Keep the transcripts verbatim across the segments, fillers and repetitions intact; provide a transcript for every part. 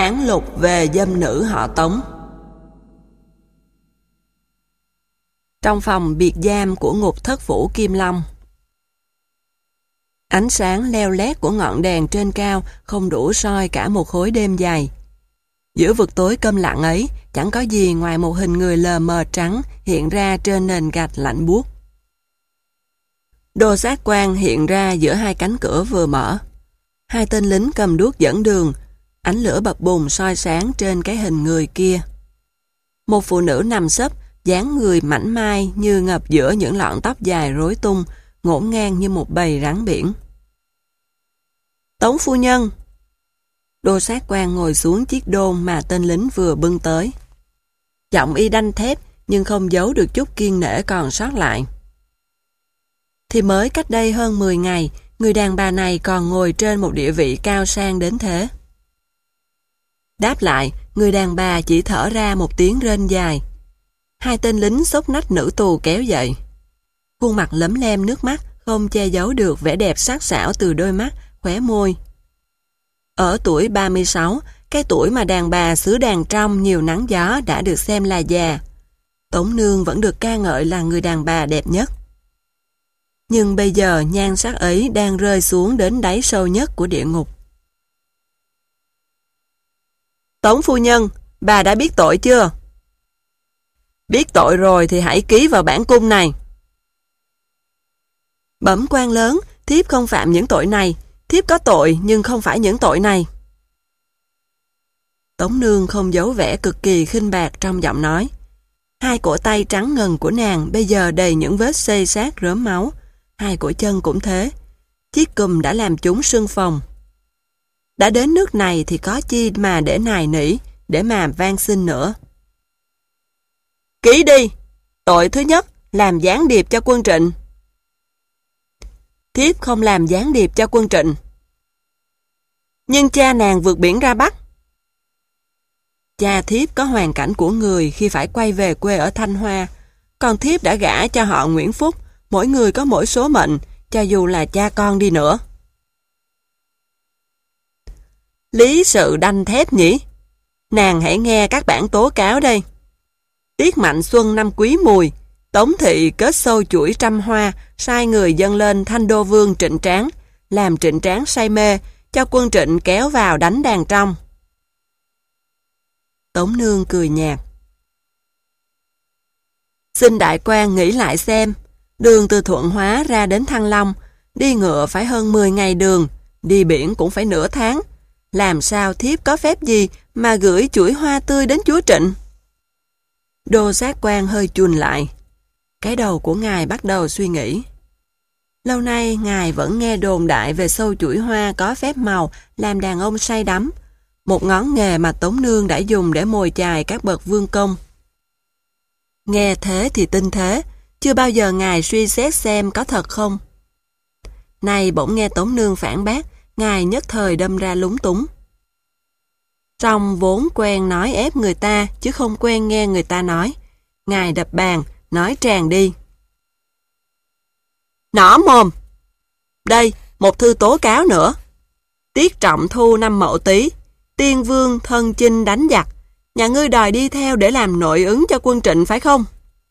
Án lục về dâm nữ họ Tống. Trong phòng biệt giam của ngục thất phủ Kim Long. Ánh sáng leo lét của ngọn đèn trên cao không đủ soi cả một khối đêm dài. Giữa vực tối câm lặng ấy, chẳng có gì ngoài một hình người lờ mờ trắng hiện ra trên nền gạch lạnh buốt. Đồ sát quan hiện ra giữa hai cánh cửa vừa mở. Hai tên lính cầm đuốc dẫn đường, ánh lửa bập bùng soi sáng trên cái hình người kia. Một phụ nữ nằm sấp, dáng người mảnh mai như ngập giữa những lọn tóc dài rối tung, ngổn ngang như một bầy rắn biển. Tống phu nhân! Đô sát quan ngồi xuống chiếc đôn mà tên lính vừa bưng tới. Giọng y đanh thép nhưng không giấu được chút kiên nể còn sót lại. Thì mới cách đây hơn mười ngày, người đàn bà này còn ngồi trên một địa vị cao sang đến thế. Đáp lại, người đàn bà chỉ thở ra một tiếng rên dài. Hai tên lính xốc nách nữ tù kéo dậy. Khuôn mặt lấm lem nước mắt, không che giấu được vẻ đẹp sắc sảo từ đôi mắt, khóe môi. Ở tuổi ba mươi sáu, cái tuổi mà đàn bà xứ đàn trong nhiều nắng gió đã được xem là già. Tống Nương vẫn được ca ngợi là người đàn bà đẹp nhất. Nhưng bây giờ nhan sắc ấy đang rơi xuống đến đáy sâu nhất của địa ngục. Tống phu nhân, bà đã biết tội chưa? Biết tội rồi thì hãy ký vào bản cung này. Bẩm quan lớn, thiếp không phạm những tội này. Thiếp có tội nhưng không phải những tội này. Tống Nương không giấu vẻ cực kỳ khinh bạc trong giọng nói. Hai cổ tay trắng ngần của nàng bây giờ đầy những vết xây xát rớm máu. Hai cổ chân cũng thế. Chiếc cùm đã làm chúng sưng phồng. Đã đến nước này thì có chi mà để nài nỉ, để mà van xin nữa. Ký đi! Tội thứ nhất, làm gián điệp cho quân Trịnh. Thiếp không làm gián điệp cho quân Trịnh. Nhưng cha nàng vượt biển ra Bắc. Cha thiếp có hoàn cảnh của người khi phải quay về quê ở Thanh Hoa, còn thiếp đã gả cho họ Nguyễn Phúc, mỗi người có mỗi số mệnh, cho dù là cha con đi nữa. Lý sự đanh thép nhỉ? Nàng hãy nghe các bản tố cáo đây. Tiết Mạnh Xuân năm Quý Mùi, Tống thị kết sâu chuỗi trăm hoa, sai người dâng lên Thanh Đô Vương Trịnh Tráng, làm Trịnh Tráng say mê, cho quân Trịnh kéo vào đánh đàn trong. Tống Nương cười nhạt. Xin đại quan nghĩ lại xem, đường từ Thuận Hóa ra đến Thăng Long, đi ngựa phải hơn mười ngày đường, đi biển cũng phải nửa tháng. Làm sao thiếp có phép gì mà gửi chuỗi hoa tươi đến chúa Trịnh? Đô sát quan hơi chùn lại. Cái đầu của ngài bắt đầu suy nghĩ. Lâu nay ngài vẫn nghe đồn đại về sâu chuỗi hoa có phép màu làm đàn ông say đắm, một ngón nghề mà Tống Nương đã dùng để mồi chài các bậc vương công. Nghe thế thì tin thế, chưa bao giờ ngài suy xét xem có thật không. Nay bỗng nghe Tống Nương phản bác, ngài nhất thời đâm ra lúng túng. Trong vốn quen nói ép người ta, chứ không quen nghe người ta nói. Ngài đập bàn, nói tràn đi. Nỏ mồm! Đây, một thư tố cáo nữa. Tiết Trọng Thu năm Mậu Tý, Tiên Vương thân chinh đánh giặc. Nhà ngươi đòi đi theo để làm nội ứng cho quân Trịnh phải không?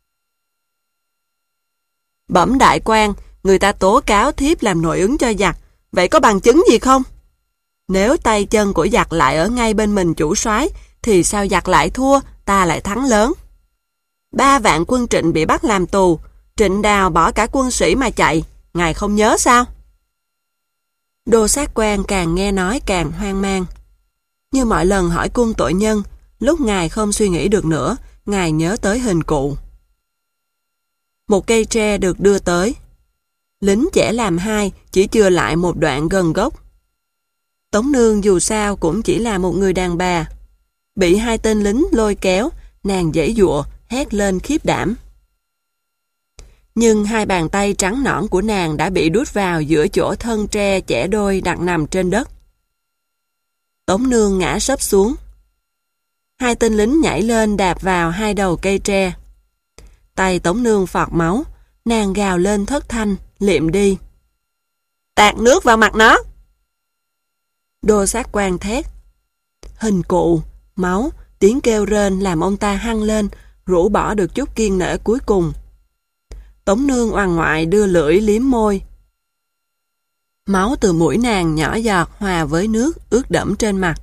Bẩm đại quan, người ta tố cáo thiếp làm nội ứng cho giặc. Vậy có bằng chứng gì không? Nếu tay chân của giặc lại ở ngay bên mình chủ soái, thì sao giặc lại thua, ta lại thắng lớn? Ba vạn quân Trịnh bị bắt làm tù, Trịnh Đào bỏ cả quân sĩ mà chạy, ngài không nhớ sao? Đô sát quan càng nghe nói càng hoang mang. Như mọi lần hỏi cung tội nhân, lúc ngài không suy nghĩ được nữa, ngài nhớ tới hình cụ. Một cây tre được đưa tới. Lính chẻ làm hai, chỉ chừa lại một đoạn gần gốc. Tống Nương dù sao cũng chỉ là một người đàn bà. Bị hai tên lính lôi kéo, nàng giãy giụa, hét lên khiếp đảm. Nhưng hai bàn tay trắng nõn của nàng đã bị đút vào giữa chỗ thân tre chẻ đôi đặt nằm trên đất. Tống Nương ngã sấp xuống. Hai tên lính nhảy lên đạp vào hai đầu cây tre. Tay Tống Nương phọt máu, nàng gào lên thất thanh, liệm đi. Tạt nước vào mặt nó! Đô sát quan thét. hình cụ, máu, tiếng kêu rên làm ông ta hăng lên, rũ bỏ được chút kiên nể cuối cùng. Tống Nương oằn ngoại đưa lưỡi liếm môi. Máu từ mũi nàng nhỏ giọt hòa với nước ướt đẫm trên mặt.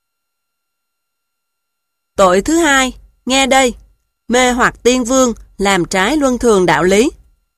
Tội thứ hai, nghe đây, mê hoặc tiên vương, làm trái luân thường đạo lý.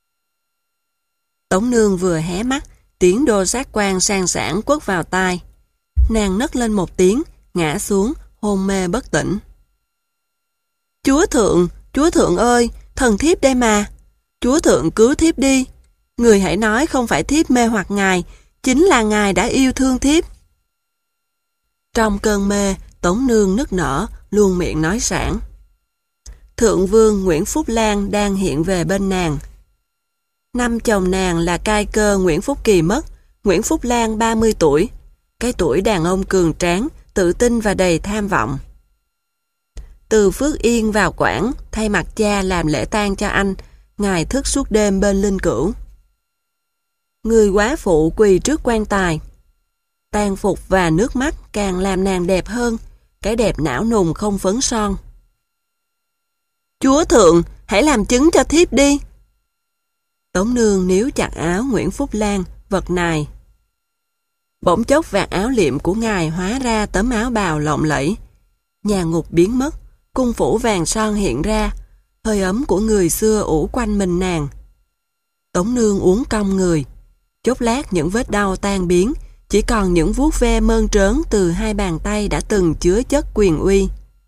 Tống Nương vừa hé mắt, tiếng đô sát quan sang sảng quất vào tai. Nàng nấc lên một tiếng, ngã xuống, hôn mê bất tỉnh. Chúa thượng, chúa thượng ơi, thần thiếp đây mà. Chúa thượng cứu thiếp đi. Người hãy nói không phải thiếp mê hoặc ngài, chính là ngài đã yêu thương thiếp. Trong cơn mê, Tống Nương nức nở, luôn miệng nói sảng. Thượng vương Nguyễn Phúc Lan đang hiện về bên nàng. Năm chồng nàng là cai cơ Nguyễn Phúc Kỳ mất, Nguyễn Phúc Lan ba mươi tuổi, cái tuổi đàn ông cường tráng, tự tin và đầy tham vọng. Từ Phước Yên vào Quảng, thay mặt cha làm lễ tang cho anh, ngài thức suốt đêm bên linh cữu. Người quá phụ quỳ trước quan tài. Tang phục và nước mắt càng làm nàng đẹp hơn, cái đẹp não nùng không phấn son. Chúa thượng, hãy làm chứng cho thiếp đi. Tống Nương níu chặt áo Nguyễn Phúc Lan, vật nài. Bỗng chốc vạt áo liệm của ngài hóa ra tấm áo bào lộng lẫy. Nhà ngục biến mất, cung phủ vàng son hiện ra, hơi ấm của người xưa ủ quanh mình nàng. Tống Nương uốn cong người, chốc lát những vết đau tan biến, chỉ còn những vuốt ve mơn trớn từ hai bàn tay đã từng chứa chất quyền uy.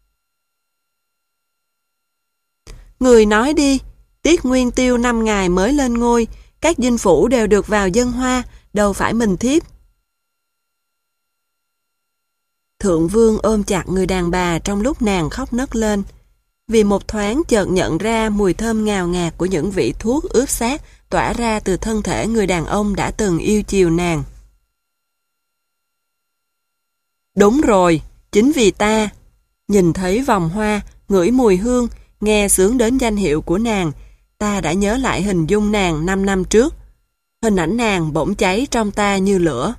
Người nói đi, Tiết Nguyên Tiêu năm ngày mới lên ngôi, các dinh phủ đều được vào dân hoa, đâu phải mình thiếp. Thượng vương ôm chặt người đàn bà trong lúc nàng khóc nấc lên, vì một thoáng chợt nhận ra mùi thơm ngào ngạt của những vị thuốc ướp xác tỏa ra từ thân thể người đàn ông đã từng yêu chiều nàng. Đúng rồi, chính vì ta, nhìn thấy vòng hoa, ngửi mùi hương, nghe xướng đến danh hiệu của nàng, ta đã nhớ lại hình dung nàng năm năm trước. Hình ảnh nàng bỗng cháy trong ta như lửa.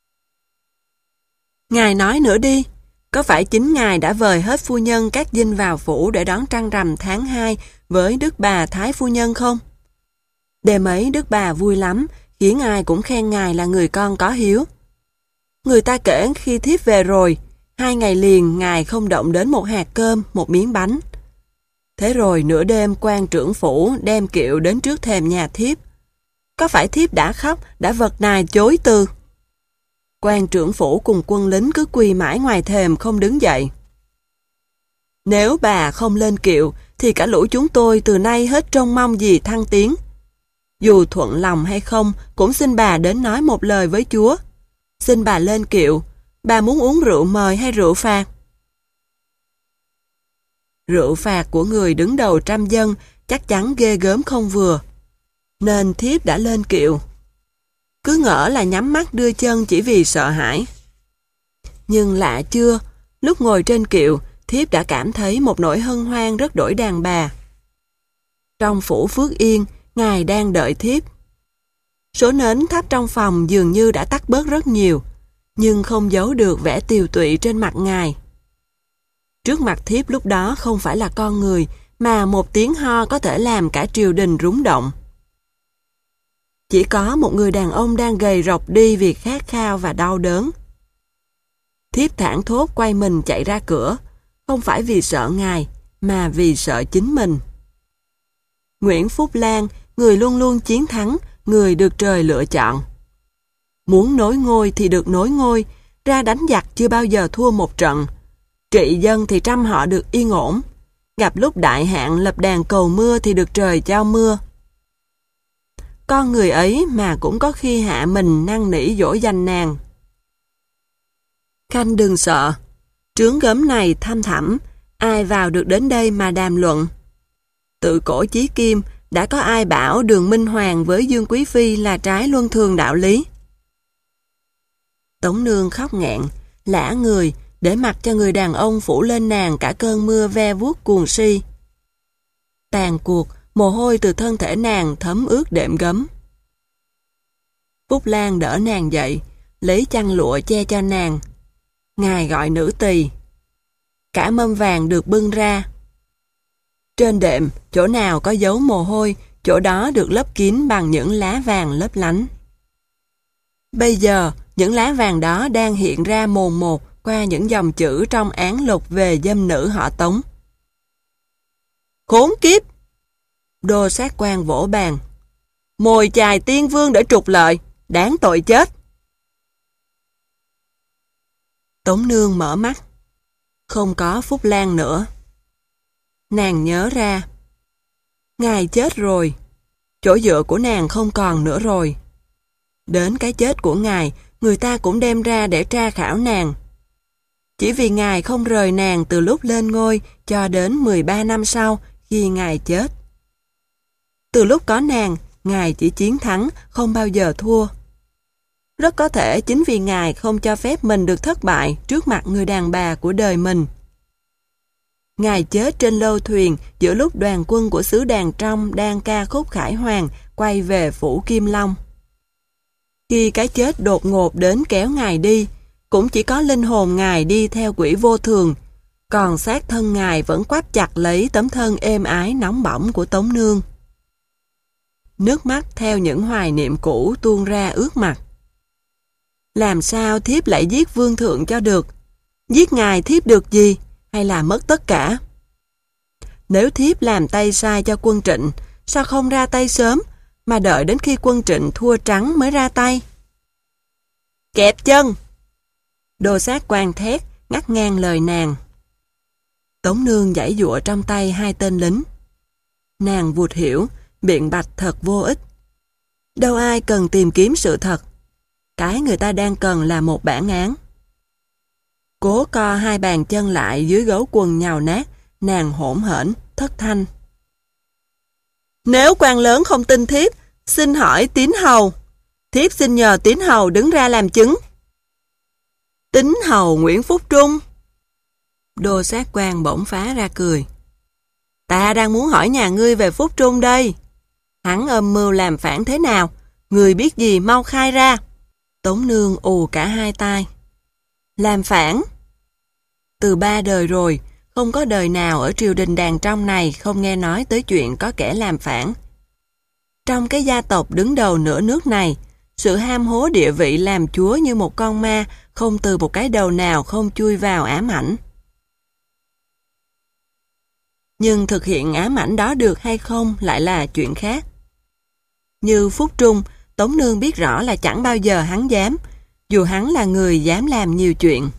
Ngài nói nữa đi, có phải chính ngài đã vời hết phu nhân các dinh vào phủ để đón trăng rằm tháng hai với đức bà Thái phu nhân không? Đêm ấy đức bà vui lắm, khiến ai cũng khen ngài là người con có hiếu. Người ta kể khi thiếp về rồi, hai ngày liền ngài không động đến một hạt cơm, một miếng bánh. Thế rồi nửa đêm quan trưởng phủ đem kiệu đến trước thềm nhà thiếp. Có phải thiếp đã khóc, đã vật nài chối từ? Quan trưởng phủ cùng quân lính cứ quỳ mãi ngoài thềm không đứng dậy. Nếu bà không lên kiệu, thì cả lũ chúng tôi từ nay hết trông mong gì thăng tiến. Dù thuận lòng hay không, cũng xin bà đến nói một lời với Chúa. Xin bà lên kiệu, bà muốn uống rượu mời hay rượu phạt? Rượu phạt của người đứng đầu trăm dân chắc chắn ghê gớm không vừa, nên thiếp đã lên kiệu. Cứ ngỡ là nhắm mắt đưa chân chỉ vì sợ hãi. Nhưng lạ chưa, lúc ngồi trên kiệu, thiếp đã cảm thấy một nỗi hân hoan rất đổi đàn bà. Trong phủ Phước Yên, ngài đang đợi thiếp. Số nến thắp trong phòng dường như đã tắt bớt rất nhiều, nhưng không giấu được vẻ tiều tụy trên mặt ngài. Trước mặt thiếp lúc đó không phải là con người, mà một tiếng ho có thể làm cả triều đình rúng động. Chỉ có một người đàn ông đang gầy rộc đi vì khát khao và đau đớn. Thiếp thảng thốt quay mình chạy ra cửa, không phải vì sợ ngài, mà vì sợ chính mình. Nguyễn Phúc Lan, người luôn luôn chiến thắng, người được trời lựa chọn. Muốn nối ngôi thì được nối ngôi, ra đánh giặc chưa bao giờ thua một trận. Trị dân thì trăm họ được yên ổn. Gặp lúc đại hạn lập đàn cầu mưa thì được trời cho mưa. Con người ấy mà cũng có khi hạ mình năn nỉ dỗ dành nàng. Khanh đừng sợ, trướng gấm này thăm thẳm, ai vào được đến đây mà đàm luận. Tự cổ chí kim, đã có ai bảo Đường Minh Hoàng với Dương Quý Phi là trái luân thường đạo lý. Tống Nương khóc nghẹn, lả người, để mặc cho người đàn ông phủ lên nàng cả cơn mưa ve vuốt cuồng si. Tàn cuộc, mồ hôi từ thân thể nàng thấm ướt đệm gấm. Phúc Lan đỡ nàng dậy, lấy chăn lụa che cho nàng. Ngài gọi nữ tỳ. cả mâm vàng được bưng ra. Trên đệm, chỗ nào có dấu mồ hôi, chỗ đó được lấp kín bằng những lá vàng lấp lánh. Bây giờ, những lá vàng đó đang hiện ra mồn một qua những dòng chữ trong án lục về dâm nữ họ Tống. Khốn kiếp! Đô sát quan vỗ bàn. Mồi chài tiên vương để trục lợi, đáng tội chết. Tống Nương mở mắt. Không có Phúc Lan nữa. Nàng nhớ ra. Ngài chết rồi. Chỗ dựa của nàng không còn nữa rồi. Đến cái chết của ngài, người ta cũng đem ra để tra khảo nàng. Chỉ vì ngài không rời nàng từ lúc lên ngôi cho đến mười ba năm sau khi ngài chết. Từ lúc có nàng, ngài chỉ chiến thắng, không bao giờ thua. Rất có thể chính vì ngài không cho phép mình được thất bại trước mặt người đàn bà của đời mình. Ngài chết trên lâu thuyền giữa lúc đoàn quân của xứ Đàn Trong đang ca khúc khải hoàn quay về phủ Kim Long. Khi cái chết đột ngột đến kéo ngài đi, cũng chỉ có linh hồn ngài đi theo quỷ vô thường, còn xác thân ngài vẫn quắp chặt lấy tấm thân êm ái nóng bỏng của Tống Nương. Nước mắt theo những hoài niệm cũ tuôn ra ướt mặt. Làm sao thiếp lại giết vương thượng cho được? Giết ngài thiếp được gì? Hay là mất tất cả? Nếu thiếp làm tay sai cho quân Trịnh, sao không ra tay sớm, mà đợi đến khi quân Trịnh thua trắng mới ra tay? Kẹp chân! Đô sát quan thét, ngắt ngang lời nàng. Tống Nương giãy giụa trong tay hai tên lính. Nàng vụt hiểu, biện bạch thật vô ích. Đâu ai cần tìm kiếm sự thật. Cái người ta đang cần là một bản án. Cố co hai bàn chân lại dưới gấu quần nhào nát, nàng hỗn hển, thất thanh. Nếu quan lớn không tin thiếp, xin hỏi Tín Hầu. Thiếp xin nhờ Tín Hầu đứng ra làm chứng. Tín Hầu Nguyễn Phúc Trung. Đô sát quan bỗng phá ra cười. Ta đang muốn hỏi nhà ngươi về Phúc Trung đây. Hắn âm mưu làm phản thế nào? Người biết gì mau khai ra. Tống Nương ù cả hai tai. Làm phản? Từ ba đời rồi, không có đời nào ở triều đình Đàn Trong này không nghe nói tới chuyện có kẻ làm phản. Trong cái gia tộc đứng đầu nửa nước này, sự ham hố địa vị làm chúa như một con ma, không từ một cái đầu nào không chui vào ám ảnh. Nhưng thực hiện ám ảnh đó được hay không lại là chuyện khác. Như Phúc Trung, Tống Nương biết rõ là chẳng bao giờ hắn dám, dù hắn là người dám làm nhiều chuyện.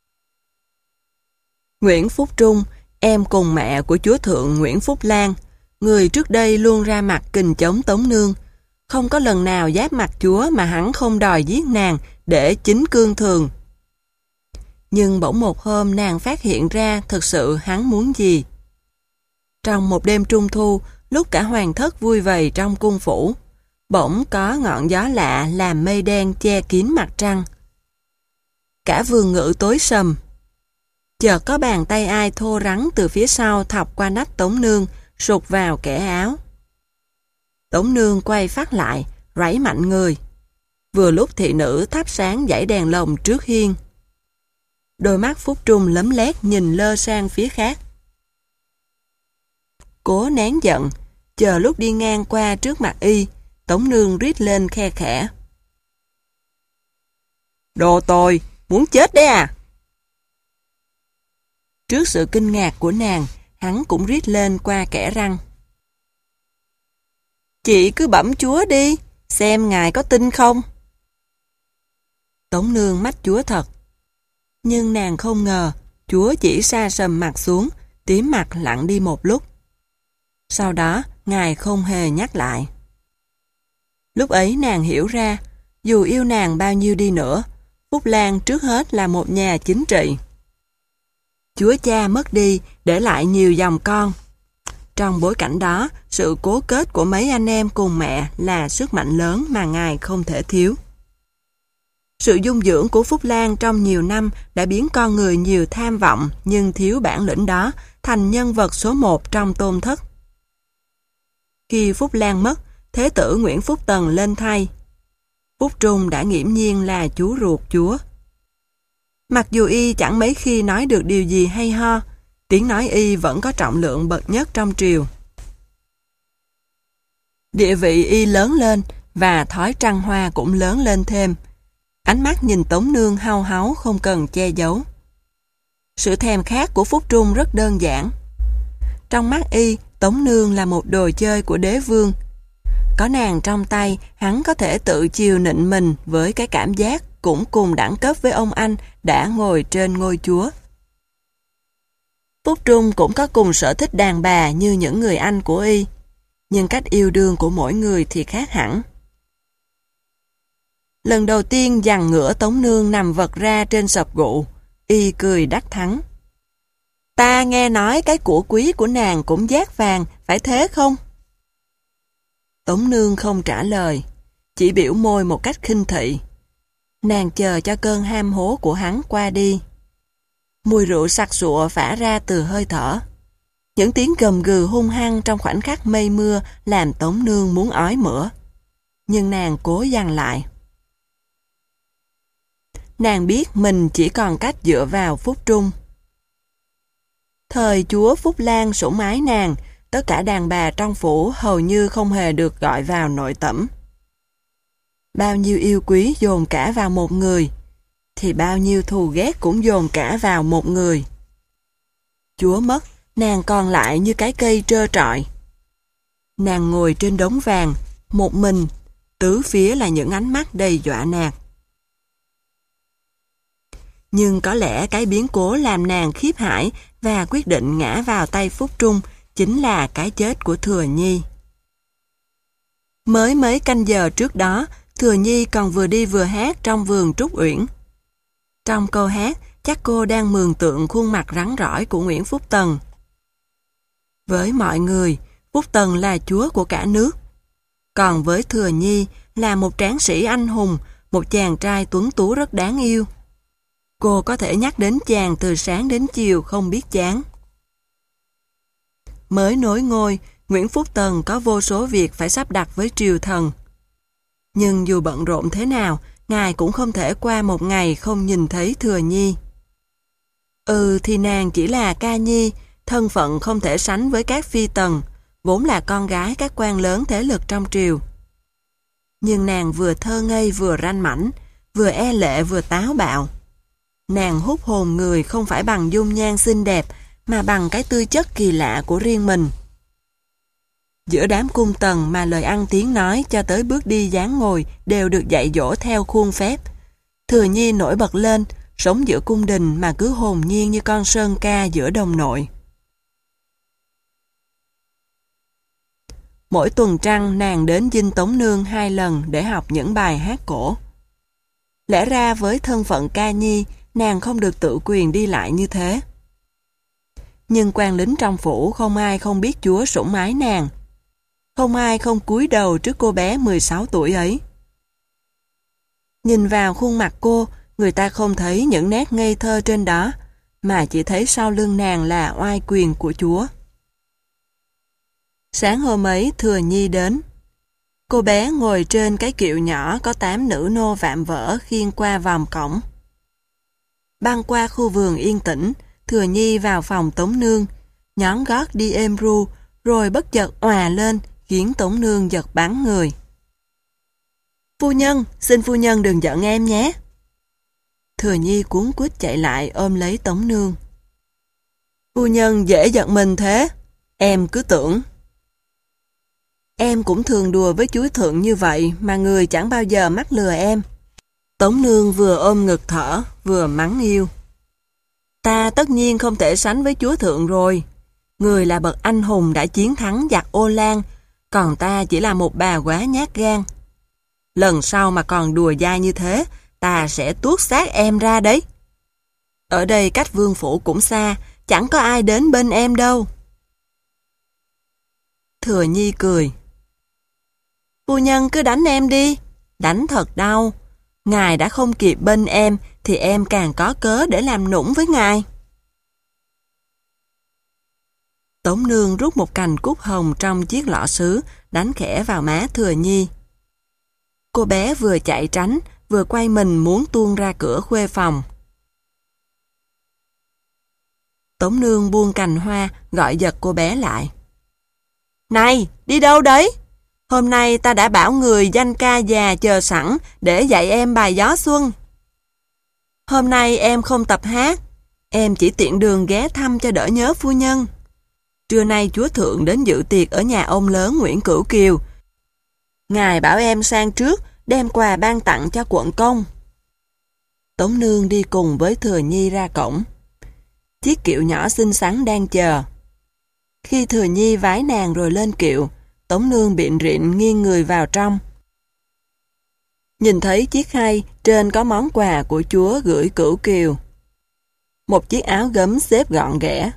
Nguyễn Phúc Trung, em cùng mẹ của chúa thượng Nguyễn Phúc Lan, người trước đây luôn ra mặt kình chống Tống Nương, không có lần nào giáp mặt chúa mà hắn không đòi giết nàng để chính cương thường. Nhưng bỗng một hôm nàng phát hiện ra thực sự hắn muốn gì. Trong một đêm trung thu, lúc cả hoàng thất vui vầy trong cung phủ, bỗng có ngọn gió lạ làm mây đen che kín mặt trăng. Cả vườn ngự tối sầm. Chợt có bàn tay ai thô rắn từ phía sau thọc qua nách Tống Nương, sụt vào kẻ áo. Tống Nương quay phát lại, rảy mạnh người. Vừa lúc thị nữ thắp sáng dãy đèn lồng trước hiên. Đôi mắt Phúc Trung lấm lét nhìn lơ sang phía khác. Cố nén giận, chờ lúc đi ngang qua trước mặt y, Tống Nương rít lên khe khẽ. Đồ tồi, muốn chết đấy à? Trước sự kinh ngạc của nàng, hắn cũng rít lên qua kẽ răng. Chị cứ bẩm chúa đi, xem ngài có tin không? Tống Nương mách chúa thật. Nhưng nàng không ngờ, chúa chỉ sa sầm mặt xuống, tím mặt lặng đi một lúc. Sau đó, ngài không hề nhắc lại. Lúc ấy nàng hiểu ra, dù yêu nàng bao nhiêu đi nữa, Phúc Lan trước hết là một nhà chính trị. Chúa cha mất đi, để lại nhiều dòng con. Trong bối cảnh đó, sự cố kết của mấy anh em cùng mẹ là sức mạnh lớn mà ngài không thể thiếu. Sự dung dưỡng của Phúc Lan trong nhiều năm đã biến con người nhiều tham vọng nhưng thiếu bản lĩnh đó thành nhân vật số một trong tôn thất. Khi Phúc Lan mất, Thế tử Nguyễn Phúc Tần lên thay. Phúc Trung đã nghiễm nhiên là chú ruột chúa. Mặc dù y chẳng mấy khi nói được điều gì hay ho, tiếng nói y vẫn có trọng lượng bậc nhất trong triều. Địa vị y lớn lên và thói trăng hoa cũng lớn lên thêm. Ánh mắt nhìn Tống Nương hau háu không cần che giấu. Sự thèm khát của Phúc Trung rất đơn giản. Trong mắt y, Tống Nương là một đồ chơi của đế vương. Có nàng trong tay, hắn có thể tự chiều nịnh mình với cái cảm giác cũng cùng đẳng cấp với ông anh đã ngồi trên ngôi chúa. Phúc Trung cũng có cùng sở thích đàn bà như những người anh của y, nhưng cách yêu đương của mỗi người thì khác hẳn. Lần đầu tiên dằn ngửa Tống Nương nằm vật ra trên sập gụ, y cười đắc thắng. Ta nghe nói cái của quý của nàng cũng giác vàng, phải thế không? Tống Nương không trả lời, chỉ biểu môi một cách khinh thị. Nàng chờ cho cơn ham hố của hắn qua đi. Mùi rượu sặc sụa phả ra từ hơi thở. Những tiếng gầm gừ hung hăng trong khoảnh khắc mây mưa làm Tống Nương muốn ói mửa. Nhưng nàng cố dằn lại. Nàng biết mình chỉ còn cách dựa vào Phúc Trung. Thời chúa Phúc Lan sủng ái nàng, tất cả đàn bà trong phủ hầu như không hề được gọi vào nội tẩm. Bao nhiêu yêu quý dồn cả vào một người, thì bao nhiêu thù ghét cũng dồn cả vào một người. Chúa mất, nàng còn lại như cái cây trơ trọi. Nàng ngồi trên đống vàng, một mình, tứ phía là những ánh mắt đầy dọa nạt. Nhưng có lẽ cái biến cố làm nàng khiếp hãi và quyết định ngã vào tay Phúc Trung chính là cái chết của Thừa Nhi. Mới mấy canh giờ trước đó, Thừa Nhi còn vừa đi vừa hát trong vườn Trúc Uyển. Trong câu hát, chắc cô đang mường tượng khuôn mặt rắn rỏi của Nguyễn Phúc Tần. Với mọi người, Phúc Tần là chúa của cả nước. Còn với Thừa Nhi là một tráng sĩ anh hùng, một chàng trai tuấn tú rất đáng yêu. Cô có thể nhắc đến chàng từ sáng đến chiều không biết chán. Mới nối ngôi, Nguyễn Phúc Tần có vô số việc phải sắp đặt với triều thần. Nhưng dù bận rộn thế nào, ngài cũng không thể qua một ngày không nhìn thấy Thừa Nhi. Ừ thì nàng chỉ là ca nhi, thân phận không thể sánh với các phi tần, vốn là con gái các quan lớn thế lực trong triều. Nhưng nàng vừa thơ ngây vừa ranh mãnh, vừa e lệ vừa táo bạo. Nàng hút hồn người không phải bằng dung nhan xinh đẹp, mà bằng cái tư chất kỳ lạ của riêng mình. Giữa đám cung tần mà lời ăn tiếng nói cho tới bước đi dáng ngồi đều được dạy dỗ theo khuôn phép. Thừa Nhi nổi bật lên, sống giữa cung đình mà cứ hồn nhiên như con sơn ca giữa đồng nội. Mỗi tuần trăng nàng đến dinh Tống Nương hai lần để học những bài hát cổ. Lẽ ra với thân phận ca nhi, nàng không được tự quyền đi lại như thế. Nhưng quan lính trong phủ không ai không biết chúa sủng ái nàng. Không ai không cúi đầu trước cô bé mười sáu tuổi ấy. Nhìn vào khuôn mặt cô, người ta không thấy những nét ngây thơ trên đó, mà chỉ thấy sau lưng nàng là oai quyền của chúa. Sáng hôm ấy Thừa Nhi đến. Cô bé ngồi trên cái kiệu nhỏ có tám nữ nô vạm vỡ khiêng qua vòng cổng. Băng qua khu vườn yên tĩnh, Thừa Nhi vào phòng Tống Nương, nhón gót đi êm ru, rồi bất chợt òa lên, khiến Tống Nương giật bắn người. Phu nhân, xin phu nhân đừng giận em nhé. Thừa Nhi cuống quýt chạy lại ôm lấy Tống Nương. Phu nhân dễ giận mình thế, em cứ tưởng. Em cũng thường đùa với chúa thượng như vậy mà người chẳng bao giờ mắc lừa em. Tống Nương vừa ôm ngực thở, vừa mắng yêu. Ta tất nhiên không thể sánh với chúa thượng rồi. Người là bậc anh hùng đã chiến thắng giặc Ô Lan, còn ta chỉ là một bà quá nhát gan. Lần sau mà còn đùa dai như thế, ta sẽ tuốt xác em ra đấy. Ở đây cách vương phủ cũng xa, chẳng có ai đến bên em đâu. Thừa Nhi cười. Phu nhân cứ đánh em đi, đánh thật đau. Ngài đã không kịp bên em, thì em càng có cớ để làm nũng với ngài. Tống Nương rút một cành cúc hồng trong chiếc lọ sứ, đánh khẽ vào má Thừa Nhi. Cô bé vừa chạy tránh, vừa quay mình muốn tuôn ra cửa khuê phòng. Tống Nương buông cành hoa, gọi giật cô bé lại. Này, đi đâu đấy? Hôm nay ta đã bảo người danh ca già chờ sẵn để dạy em bài Gió Xuân. Hôm nay em không tập hát, em chỉ tiện đường ghé thăm cho đỡ nhớ phu nhân. Trưa nay chúa thượng đến dự tiệc ở nhà ông lớn Nguyễn Cửu Kiều. Ngài bảo em sang trước đem quà ban tặng cho quận công. Tống Nương đi cùng với Thừa Nhi ra cổng. Chiếc kiệu nhỏ xinh xắn đang chờ. Khi Thừa Nhi vái nàng rồi lên kiệu, Tống Nương bịn rịn nghiêng người vào trong. Nhìn thấy chiếc khay trên có món quà của chúa gửi Cửu Kiều. Một chiếc áo gấm xếp gọn ghẽ.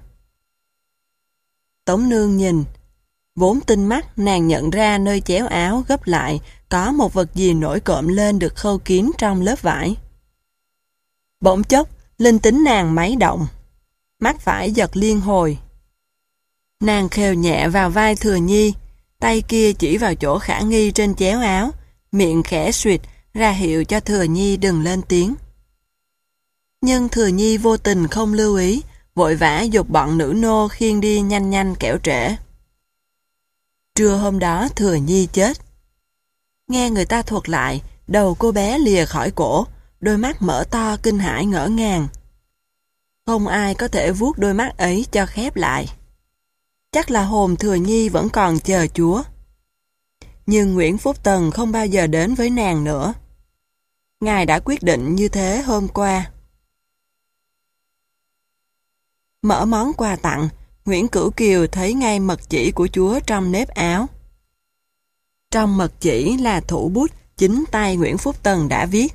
Tống Nương nhìn, vốn tinh mắt nàng nhận ra nơi chéo áo gấp lại có một vật gì nổi cộm lên được khâu kín trong lớp vải. Bỗng chốc, linh tính nàng máy động, mắt phải giật liên hồi. Nàng khều nhẹ vào vai Thừa Nhi, tay kia chỉ vào chỗ khả nghi trên chéo áo, miệng khẽ suyệt ra hiệu cho Thừa Nhi đừng lên tiếng. Nhưng Thừa Nhi vô tình không lưu ý, vội vã giục bọn nữ nô khiêng đi nhanh nhanh kẻo trễ. Trưa hôm đó Thừa Nhi chết. Nghe người ta thuật lại, đầu cô bé lìa khỏi cổ, đôi mắt mở to kinh hãi ngỡ ngàng. Không ai có thể vuốt đôi mắt ấy cho khép lại. Chắc là hồn Thừa Nhi vẫn còn chờ chúa. Nhưng Nguyễn Phúc Tần không bao giờ đến với nàng nữa. Ngài đã quyết định như thế hôm qua. Mở món quà tặng, Nguyễn Cửu Kiều thấy ngay mật chỉ của chúa trong nếp áo. Trong mật chỉ là thủ bút chính tay Nguyễn Phúc Tần đã viết.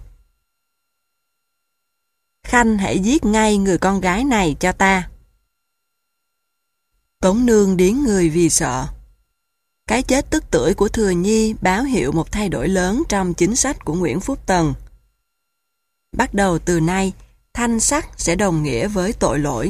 Khanh hãy giết ngay người con gái này cho ta. Tống Nương điếng người vì sợ. Cái chết tức tưởi của Thừa Nhi báo hiệu một thay đổi lớn trong chính sách của Nguyễn Phúc Tần. Bắt đầu từ nay, thanh sắc sẽ đồng nghĩa với tội lỗi.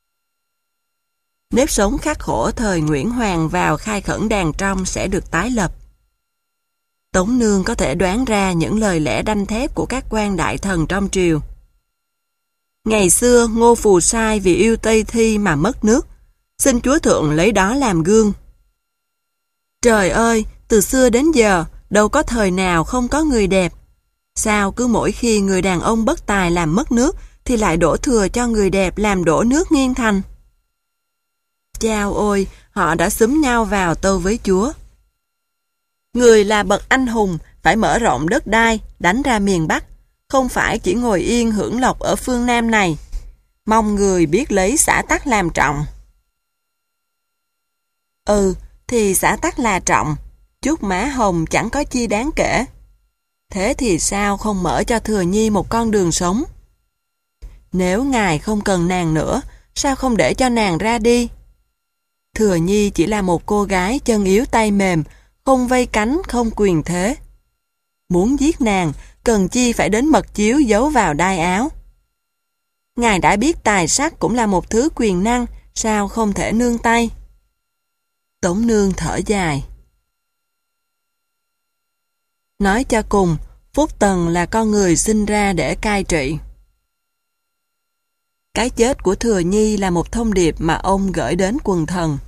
Nếp sống khắc khổ thời Nguyễn Hoàng vào khai khẩn đàn trong sẽ được tái lập. Tống Nương có thể đoán ra những lời lẽ đanh thép của các quan đại thần trong triều. Ngày xưa Ngô Phù Sai vì yêu Tây Thi mà mất nước, xin chúa thượng lấy đó làm gương. Trời ơi, từ xưa đến giờ, đâu có thời nào không có người đẹp. Sao cứ mỗi khi người đàn ông bất tài làm mất nước, thì lại đổ thừa cho người đẹp làm đổ nước nghiêng thành? Chao ôi, họ đã xúm nhau vào tâu với chúa. Người là bậc anh hùng, phải mở rộng đất đai, đánh ra miền Bắc, không phải chỉ ngồi yên hưởng lộc ở phương Nam này. Mong người biết lấy xã tắc làm trọng. Ừ, thì xã tắc là trọng, chút má hồng chẳng có chi đáng kể. Thế thì sao không mở cho Thừa Nhi một con đường sống? Nếu ngài không cần nàng nữa, sao không để cho nàng ra đi? Thừa Nhi chỉ là một cô gái chân yếu tay mềm, không vây cánh, không quyền thế. Muốn giết nàng, cần chi phải đến mật chiếu giấu vào đai áo. Ngài đã biết tài sắc cũng là một thứ quyền năng, sao không thể nương tay? Tống Nương thở dài. Nói cho cùng, Phúc Tần là con người sinh ra để cai trị. Cái chết của Thừa Nhi là một thông điệp mà ông gửi đến quần thần.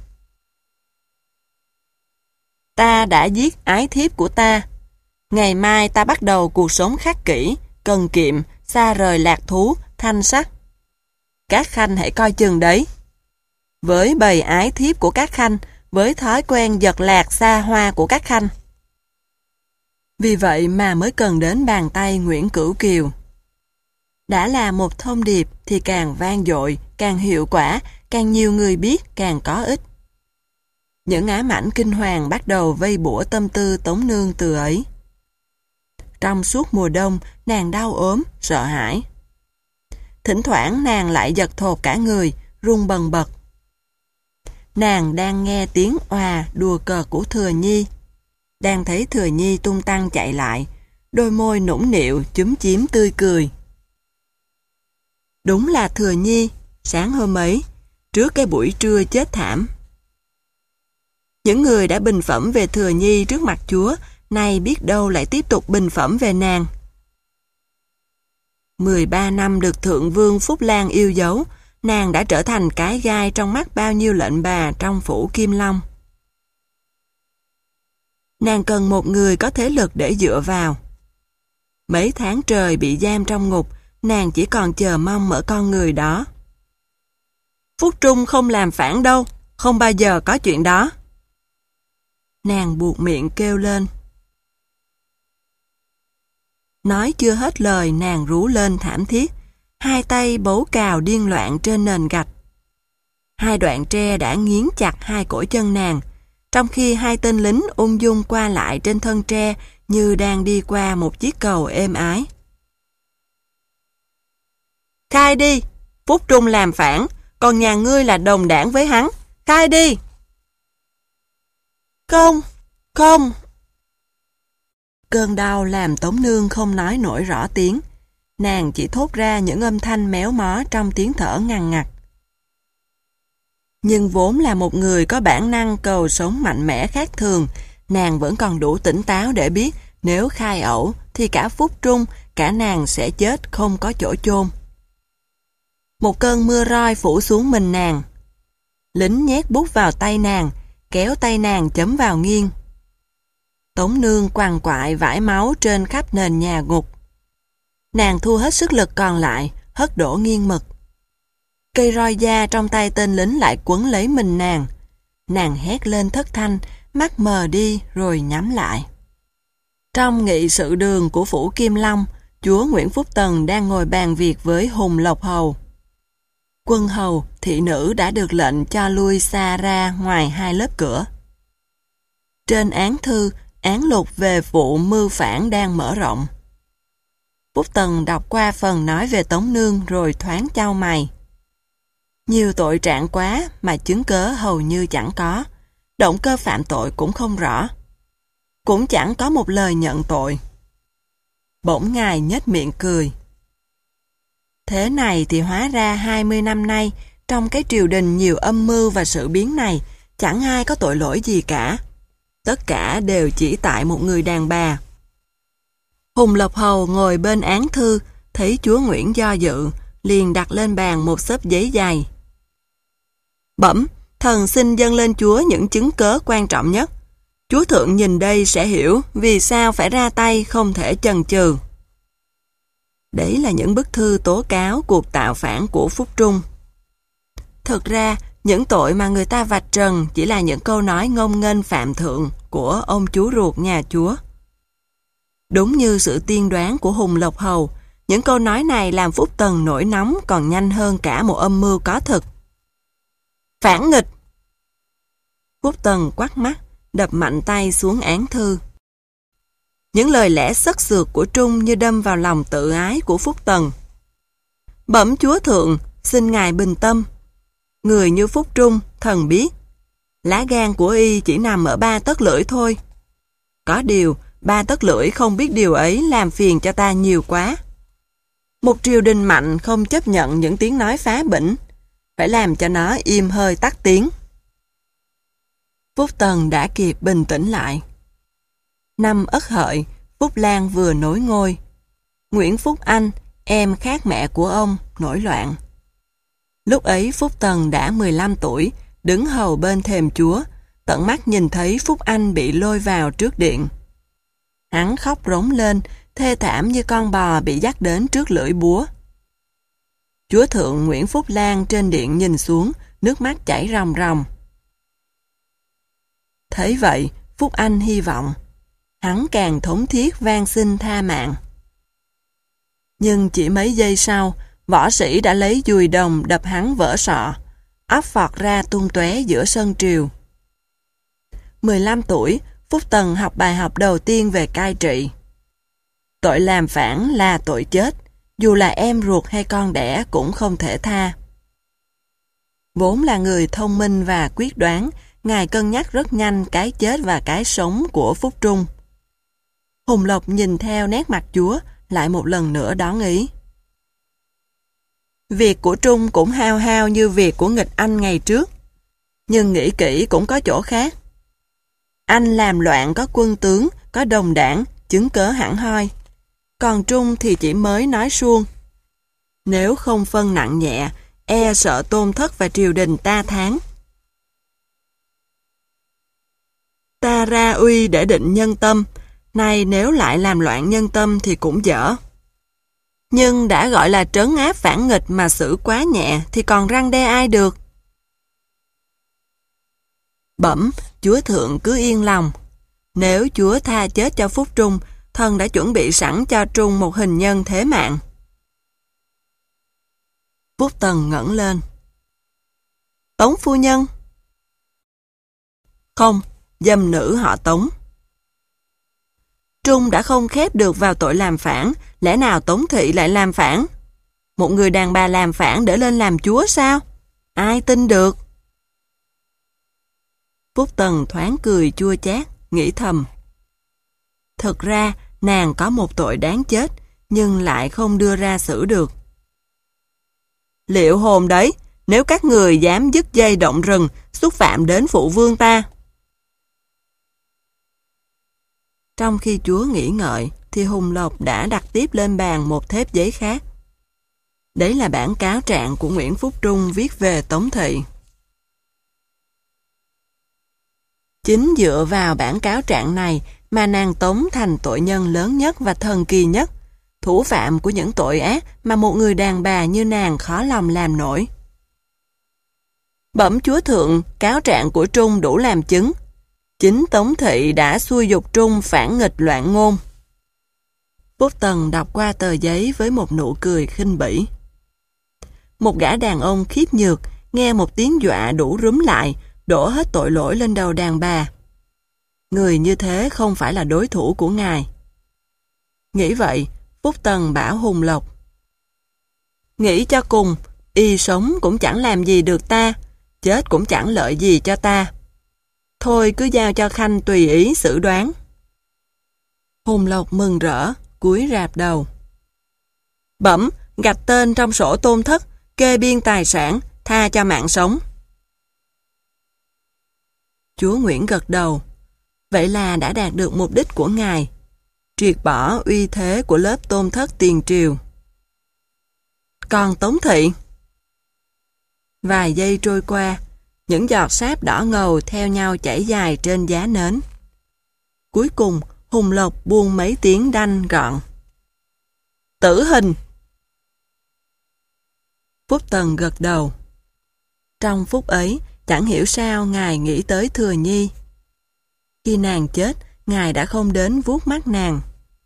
Ta đã giết ái thiếp của ta. Ngày mai ta bắt đầu cuộc sống khắc kỷ, cần kiệm, xa rời lạc thú, thanh sắc. Các khanh hãy coi chừng đấy. Với bầy ái thiếp của các khanh, với thói quen giật lạc xa hoa của các khanh. Vì vậy mà mới cần đến bàn tay Nguyễn Cửu Kiều. Đã là một thông điệp thì càng vang dội, càng hiệu quả, càng nhiều người biết càng có ích. Những ám ảnh kinh hoàng bắt đầu vây bủa tâm tư Tống Nương từ ấy. Trong suốt mùa đông, nàng đau ốm, sợ hãi. Thỉnh thoảng nàng lại giật thột cả người, run bần bật. Nàng đang nghe tiếng oà đùa cợt của Thừa Nhi. Đang thấy Thừa Nhi tung tăng chạy lại, đôi môi nũng nịu, chúm chím tươi cười. Đúng là Thừa Nhi, sáng hôm ấy, trước cái buổi trưa chết thảm. Những người đã bình phẩm về Thừa Nhi trước mặt chúa, nay biết đâu lại tiếp tục bình phẩm về nàng. mười ba năm được Thượng Vương Phúc Lan yêu dấu, nàng đã trở thành cái gai trong mắt bao nhiêu lệnh bà trong phủ Kim Long. Nàng cần một người có thế lực để dựa vào. Mấy tháng trời bị giam trong ngục, nàng chỉ còn chờ mong mở con người đó. Phúc Trung không làm phản đâu, không bao giờ có chuyện đó. Nàng buột miệng kêu lên. Nói chưa hết lời, nàng rú lên thảm thiết, hai tay bấu cào điên loạn trên nền gạch. Hai đoạn tre đã nghiến chặt hai cổ chân nàng, trong khi hai tên lính ung dung qua lại trên thân tre như đang đi qua một chiếc cầu êm ái. Khai đi! Phúc Trung làm phản, còn nhà ngươi là đồng đảng với hắn. Khai đi! Không! Không! Cơn đau làm Tống Nương không nói nổi rõ tiếng. Nàng chỉ thốt ra những âm thanh méo mó trong tiếng thở ngằn ngặt. Nhưng vốn là một người có bản năng cầu sống mạnh mẽ khác thường, nàng vẫn còn đủ tỉnh táo để biết nếu khai ẩu thì cả Phúc Trung, cả nàng sẽ chết không có chỗ chôn. Một cơn mưa roi phủ xuống mình nàng. Lính nhét bút vào tay nàng, kéo tay nàng chấm vào nghiêng. Tống Nương quằn quại vãi máu trên khắp nền nhà ngục. Nàng thu hết sức lực còn lại, hất đổ nghiêng mực. Cây roi da trong tay tên lính lại quấn lấy mình nàng. Nàng hét lên thất thanh, mắt mờ đi rồi nhắm lại. Trong nghị sự đường của phủ Kim Long, chúa Nguyễn Phúc Tần đang ngồi bàn việc với Hùng Lộc Hầu. Quân hầu, thị nữ đã được lệnh cho lui xa ra ngoài hai lớp cửa. Trên án thư, án luật về vụ mưu phản đang mở rộng. Phúc Tần đọc qua phần nói về Tống Nương rồi thoáng chau mày. Nhiều tội trạng quá mà chứng cớ hầu như chẳng có, động cơ phạm tội cũng không rõ. Cũng chẳng có một lời nhận tội. Bỗng ngài nhếch miệng cười. Thế này thì hóa ra hai mươi năm nay, trong cái triều đình nhiều âm mưu và sự biến này, chẳng ai có tội lỗi gì cả. Tất cả đều chỉ tại một người đàn bà. Hùng Lộc Hầu ngồi bên án thư, thấy chúa Nguyễn do dự, liền đặt lên bàn một xếp giấy dày. Bẩm, thần xin dâng lên chúa những chứng cớ quan trọng nhất. Chúa thượng nhìn đây sẽ hiểu vì sao phải ra tay không thể chần chừ. Đấy là những bức thư tố cáo cuộc tạo phản của Phúc Trung. Thực ra, những tội mà người ta vạch trần chỉ là những câu nói ngông nghênh phạm thượng của ông chú ruột nhà chúa. Đúng như sự tiên đoán của Hùng Lộc Hầu, những câu nói này làm Phúc Tần nổi nóng còn nhanh hơn cả một âm mưu có thực. Phản nghịch! Phúc Tần quắt mắt, đập mạnh tay xuống án thư. Những lời lẽ sắc sược của Trung như đâm vào lòng tự ái của Phúc Tần. Bẩm chúa thượng, xin ngài bình tâm. Người như Phúc Trung, thần biết. Lá gan của y chỉ nằm ở ba tấc lưỡi thôi. Có điều, ba tấc lưỡi không biết điều ấy làm phiền cho ta nhiều quá. Một triều đình mạnh không chấp nhận những tiếng nói phá bỉnh, phải làm cho nó im hơi tắt tiếng. Phúc Tần đã kịp bình tĩnh lại. Năm Ất Hợi, Phúc Lan vừa nối ngôi. Nguyễn Phúc Anh, em khác mẹ của ông, nổi loạn. Lúc ấy Phúc Tần đã mười lăm tuổi, đứng hầu bên thềm chúa, tận mắt nhìn thấy Phúc Anh bị lôi vào trước điện. Hắn khóc rống lên, thê thảm như con bò bị dắt đến trước lưỡi búa. Chúa thượng Nguyễn Phúc Lan trên điện nhìn xuống, nước mắt chảy ròng ròng. Thấy vậy, Phúc Anh hy vọng. Hắn càng thống thiết van xin tha mạng. Nhưng chỉ mấy giây sau, võ sĩ đã lấy dùi đồng đập hắn vỡ sọ, óc phọt ra tung tóe giữa sân triều. mười lăm tuổi, Phúc Tần học bài học đầu tiên về cai trị. Tội làm phản là tội chết, dù là em ruột hay con đẻ cũng không thể tha. Vốn là người thông minh và quyết đoán, ngài cân nhắc rất nhanh cái chết và cái sống của Phúc Trung. Hùng Lộc nhìn theo nét mặt chúa, lại một lần nữa đón ý. Việc của Trung cũng hao hao như việc của nghịch Anh ngày trước, nhưng nghĩ kỹ cũng có chỗ khác. Anh làm loạn có quân tướng, có đồng đảng, chứng cớ hẳn hoi. Còn Trung thì chỉ mới nói suông. Nếu không phân nặng nhẹ, e sợ Tôn Thất và triều đình ta thán. Ta ra uy để định nhân tâm, nay nếu lại làm loạn nhân tâm thì cũng dở. Nhưng đã gọi là trấn áp phản nghịch mà xử quá nhẹ thì còn răn đe ai được. Bẩm, chúa thượng cứ yên lòng. Nếu chúa tha chết cho Phúc Trung, thần đã chuẩn bị sẵn cho Trung một hình nhân thế mạng. Phúc Tần ngẩng lên. Tống phu nhân? Không, dâm nữ họ Tống. Trung đã không khép được vào tội làm phản, lẽ nào Tống thị lại làm phản? Một người đàn bà làm phản để lên làm chúa sao? Ai tin được? Phúc Tần thoáng cười chua chát, nghĩ thầm. Thực ra, nàng có một tội đáng chết, nhưng lại không đưa ra xử được. Liệu hồn đấy, nếu các người dám dứt dây động rừng, xúc phạm đến phụ vương ta. Trong khi chúa nghĩ ngợi, thì Hùng Lộc đã đặt tiếp lên bàn một thép giấy khác. Đấy là bản cáo trạng của Nguyễn Phúc Trung viết về Tống thị. Chính dựa vào bản cáo trạng này mà nàng Tống thành tội nhân lớn nhất và thần kỳ nhất, thủ phạm của những tội ác mà một người đàn bà như nàng khó lòng làm nổi. Bẩm chúa thượng, cáo trạng của Trung đủ làm chứng. Chính Tống thị đã xui dục Trung phản nghịch loạn ngôn. Phúc Tần đọc qua tờ giấy với một nụ cười khinh bỉ. Một gã đàn ông khiếp nhược, nghe một tiếng dọa đủ rúm lại, đổ hết tội lỗi lên đầu đàn bà. Người như thế không phải là đối thủ của ngài. Nghĩ vậy, Phúc Tần bảo Hùng Lộc. Nghĩ cho cùng, y sống cũng chẳng làm gì được ta, chết cũng chẳng lợi gì cho ta. Thôi cứ giao cho Khanh tùy ý xử đoán. Hùng Lộc mừng rỡ, cúi rạp đầu. Bẩm, gạch tên trong sổ Tôn Thất, kê biên tài sản, tha cho mạng sống. Chúa Nguyễn gật đầu. Vậy là đã đạt được mục đích của ngài, triệt bỏ uy thế của lớp Tôn Thất tiền triều. Còn Tống thị? Vài giây trôi qua, những giọt sáp đỏ ngầu theo nhau chảy dài trên giá nến. Cuối cùng, Hùng Lộc buông mấy tiếng đanh gọn. Tử hình! Phúc Tần gật đầu. Trong phút ấy, chẳng hiểu sao ngài nghĩ tới Thừa Nhi. Khi nàng chết, ngài đã không đến vuốt mắt nàng.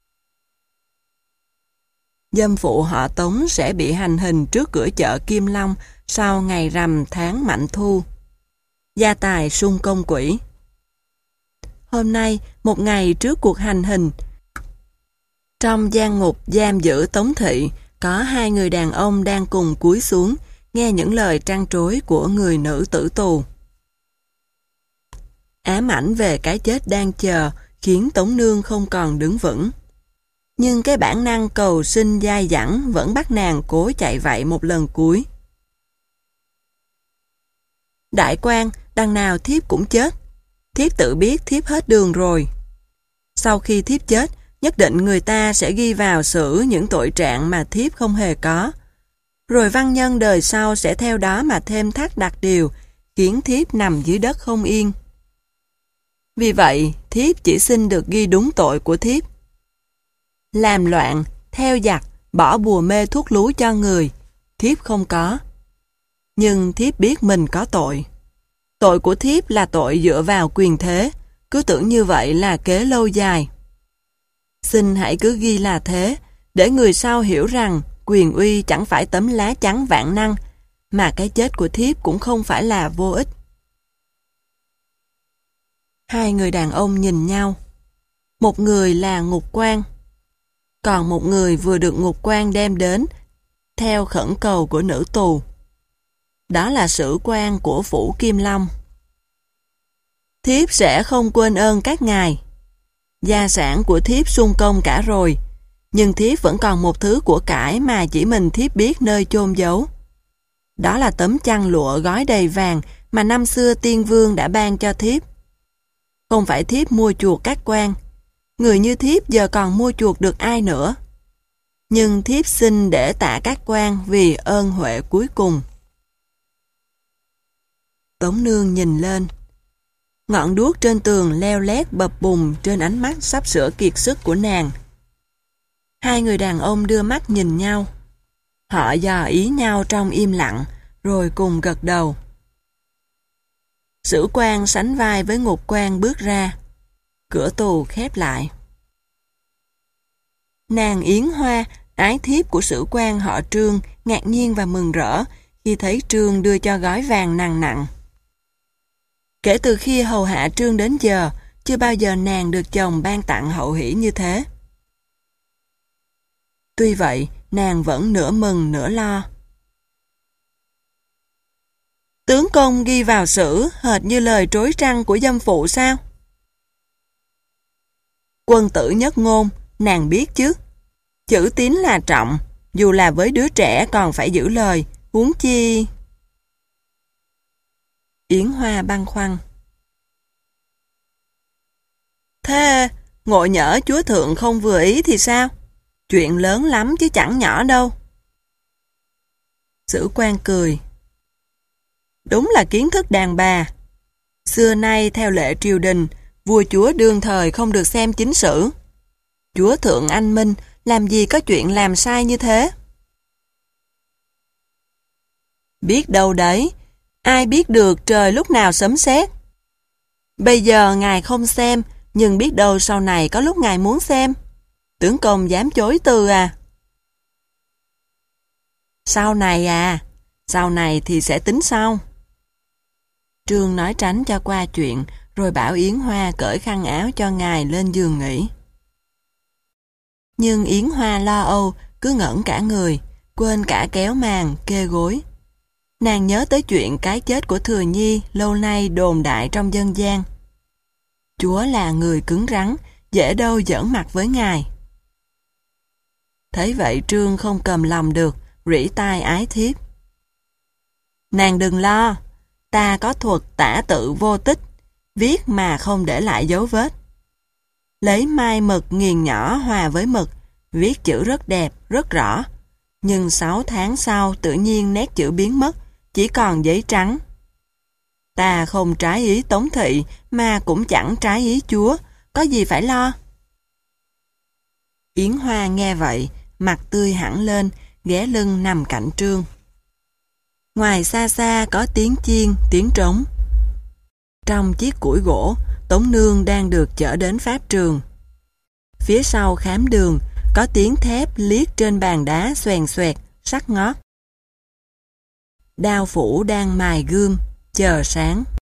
Dâm phụ họ Tống sẽ bị hành hình trước cửa chợ Kim Long sau ngày rằm tháng Mạnh Thu. Gia tài sung công quỹ. Hôm nay, một ngày trước cuộc hành hình, trong gian ngục giam giữ Tống thị, có hai người đàn ông đang cùng cúi xuống, nghe những lời trăn trối của người nữ tử tù. Ám ảnh về cái chết đang chờ, khiến Tống Nương không còn đứng vững. Nhưng cái bản năng cầu sinh dai dẳng vẫn bắt nàng cố chạy vậy một lần cuối. Đại quan, đằng nào thiếp cũng chết. Thiếp tự biết thiếp hết đường rồi. Sau khi thiếp chết, nhất định người ta sẽ ghi vào sử những tội trạng mà thiếp không hề có. Rồi văn nhân đời sau sẽ theo đó mà thêm thắt đặc điều, khiến thiếp nằm dưới đất không yên. Vì vậy, thiếp chỉ xin được ghi đúng tội của thiếp. Làm loạn, theo giặc, bỏ bùa mê thuốc lú cho người, thiếp không có. Nhưng thiếp biết mình có tội. Tội của thiếp là tội dựa vào quyền thế, cứ tưởng như vậy là kế lâu dài. Xin hãy cứ ghi là thế, để người sau hiểu rằng quyền uy chẳng phải tấm lá chắn vạn năng, mà cái chết của thiếp cũng không phải là vô ích. Hai người đàn ông nhìn nhau. Một người là ngục quan, còn một người vừa được ngục quan đem đến theo khẩn cầu của nữ tù. Đó là sử quan của phủ Kim Long. Thiếp sẽ không quên ơn các ngài. Gia sản của thiếp sung công cả rồi, nhưng thiếp vẫn còn một thứ của cải mà chỉ mình thiếp biết nơi chôn giấu. Đó là tấm chăn lụa gói đầy vàng mà năm xưa tiên vương đã ban cho thiếp. Không phải thiếp mua chuộc các quan, người như thiếp giờ còn mua chuộc được ai nữa. Nhưng thiếp xin để tạ các quan vì ơn huệ cuối cùng. Tống Nương nhìn lên. Ngọn đuốc trên tường leo lét bập bùng trên ánh mắt sắp sửa kiệt sức của nàng. Hai người đàn ông đưa mắt nhìn nhau. Họ dò ý nhau trong im lặng, rồi cùng gật đầu. Sử Quan sánh vai với Ngục Quan bước ra. Cửa tù khép lại. Nàng Yến Hoa, ái thiếp của Sử Quan họ Trương, ngạc nhiên và mừng rỡ khi thấy Trương đưa cho gói vàng nặng nặng. Kể từ khi hầu hạ Trương đến giờ, chưa bao giờ nàng được chồng ban tặng hậu hỷ như thế. Tuy vậy, nàng vẫn nửa mừng nửa lo. Tướng công ghi vào sử hệt như lời trối trăng của dâm phụ sao? Quân tử nhất ngôn, nàng biết chứ. Chữ tín là trọng, dù là với đứa trẻ còn phải giữ lời, huống chi... Yến Hoa băn khoăn. Thế, ngộ nhỡ chúa thượng không vừa ý thì sao? Chuyện lớn lắm chứ chẳng nhỏ đâu. Sử Quan cười. Đúng là kiến thức đàn bà. Xưa nay theo lệ triều đình, vua chúa đương thời không được xem chính sử. Chúa thượng anh minh, làm gì có chuyện làm sai như thế? Biết đâu đấy, ai biết được trời lúc nào sấm sét. Bây giờ ngài không xem, nhưng biết đâu sau này có lúc ngài muốn xem. Tướng công dám chối từ à? Sau này à? Sau này thì sẽ tính sau. Trương nói tránh cho qua chuyện, rồi bảo Yến Hoa cởi khăn áo cho ngài lên giường nghỉ. Nhưng Yến Hoa lo âu, cứ ngẩn cả người, quên cả kéo màn, kê gối. Nàng nhớ tới chuyện cái chết của Thừa Nhi lâu nay đồn đại trong dân gian. Chúa là người cứng rắn, dễ đâu giỡn mặt với ngài. Thấy vậy Trương không cầm lòng được, rỉ tai ái thiếp. Nàng đừng lo, ta có thuật tả tự vô tích, viết mà không để lại dấu vết. Lấy mai mực nghiền nhỏ hòa với mực, viết chữ rất đẹp, rất rõ. Nhưng sáu tháng sau tự nhiên nét chữ biến mất, chỉ còn giấy trắng. Ta không trái ý Tống thị, mà cũng chẳng trái ý chúa, có gì phải lo. Yến Hoa nghe vậy, mặt tươi hẳn lên, ghé lưng nằm cạnh Trương. Ngoài xa xa có tiếng chiên, tiếng trống. Trong chiếc củi gỗ, Tống Nương đang được chở đến pháp trường. Phía sau khám đường, có tiếng thép liếc trên bàn đá xoèn xoẹt, sắc ngót. Đao phủ đang mài gươm, chờ sáng.